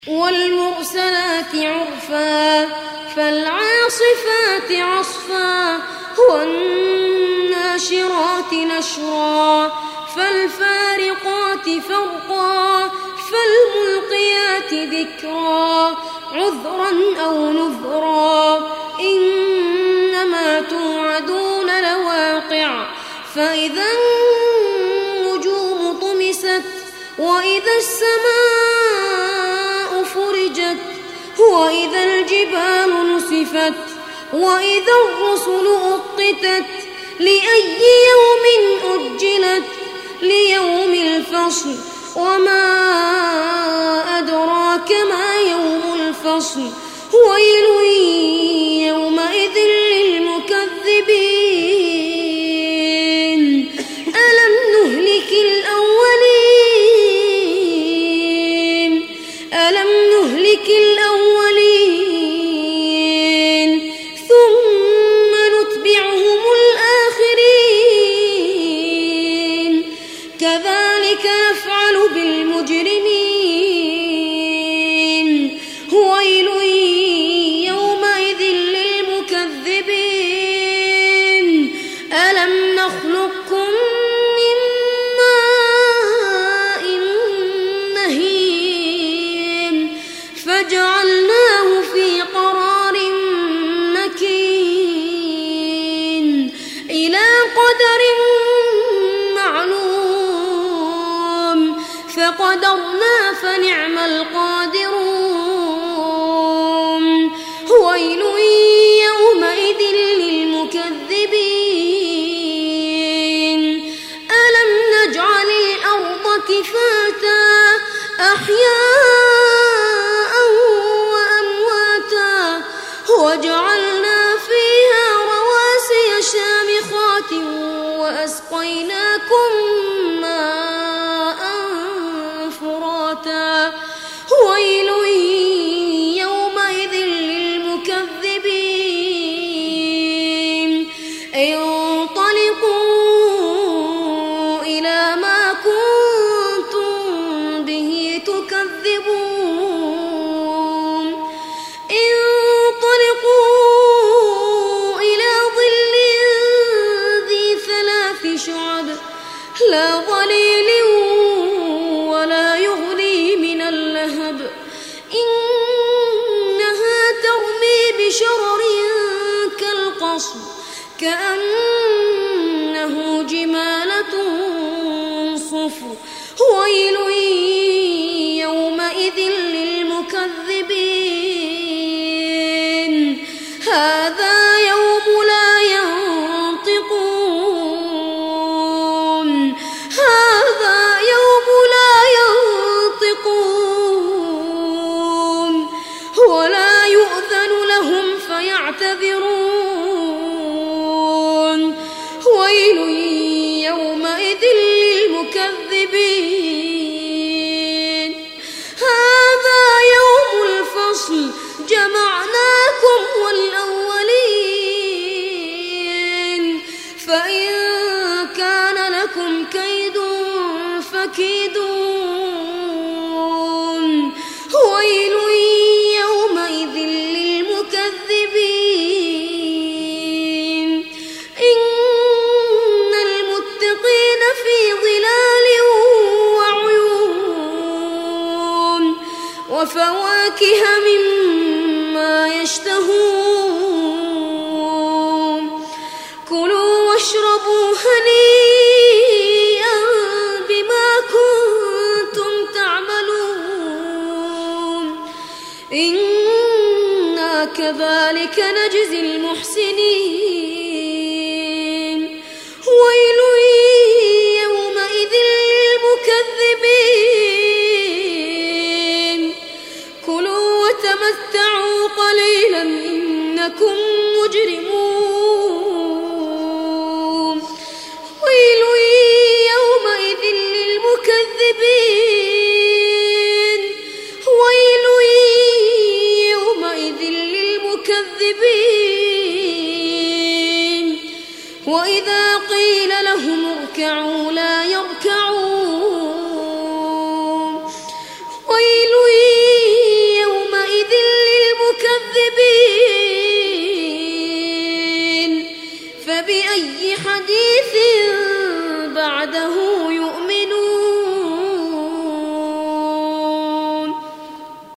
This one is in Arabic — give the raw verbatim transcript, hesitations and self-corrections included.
والمرسلات عرفا فالعاصفات عصفا والناشرات نشرا فالفارقات فرقا فالملقيات ذكرا عذرا أو نذرا إنما توعدون لواقع فإذا النجوم طمست وإذا السماء فرجت وإذا الجبال نسفت وإذا الرسل أقتت لأي يوم أجلت ليوم الفصل وما أدراك ما يوم الفصل ويل يومئذ للمكذبين ألم نهلك الأولين ألم نهلك الأولين ثم نتبعهم الآخرين كذلك نفعل بالمجرمين ويل يومئذ للمكذبين ألم نخلقكم من ماء مهين فجعلناه في قرار مكين إلى قدر معلوم فقدرنا فنعم القادرون ويل يومئذ للمكذبين ألم نجعل الأرض كفاتا أحياء وأمواتا وجعلنا فيها رواسي شامخات وأسقيناكم ماء فراتا ويل يومئذ للمكذبين انطلقوا إلى ما كنتم به تكذبون انطلقوا إلى ظل ذي ثلاث شعب لا ظليل ولا يغني من اللهب إنها ترمي بشرر كالقصر كأنه جمالة صفر ويل يومئذ للمكذبين هذا يوم لا ينطقون هذا يوم لا ينطقون ولا يؤذن لهم فيعتذرون ويل يومئذ للمكذبين هذا يوم الفصل جمعناكم والأولين فإن كان لكم كيد فكيدون ويل يومئذ للمكذبين إن المتقين في ظلال وعيون وفواكه مما يشتهون كلوا واشربوا هنيئا بما كنتم تعملون إنا كذلك نجزي المحسنين ويل يومئذ للمكذبين كلوا وتمتعوا قليلا إنكم مجرمون ويل يومئذ للمكذبين ويل يومئذ للمكذبين وإذا قيل لهم اركعوا لا يركعون ويل فبأي حديث بعده يؤمنون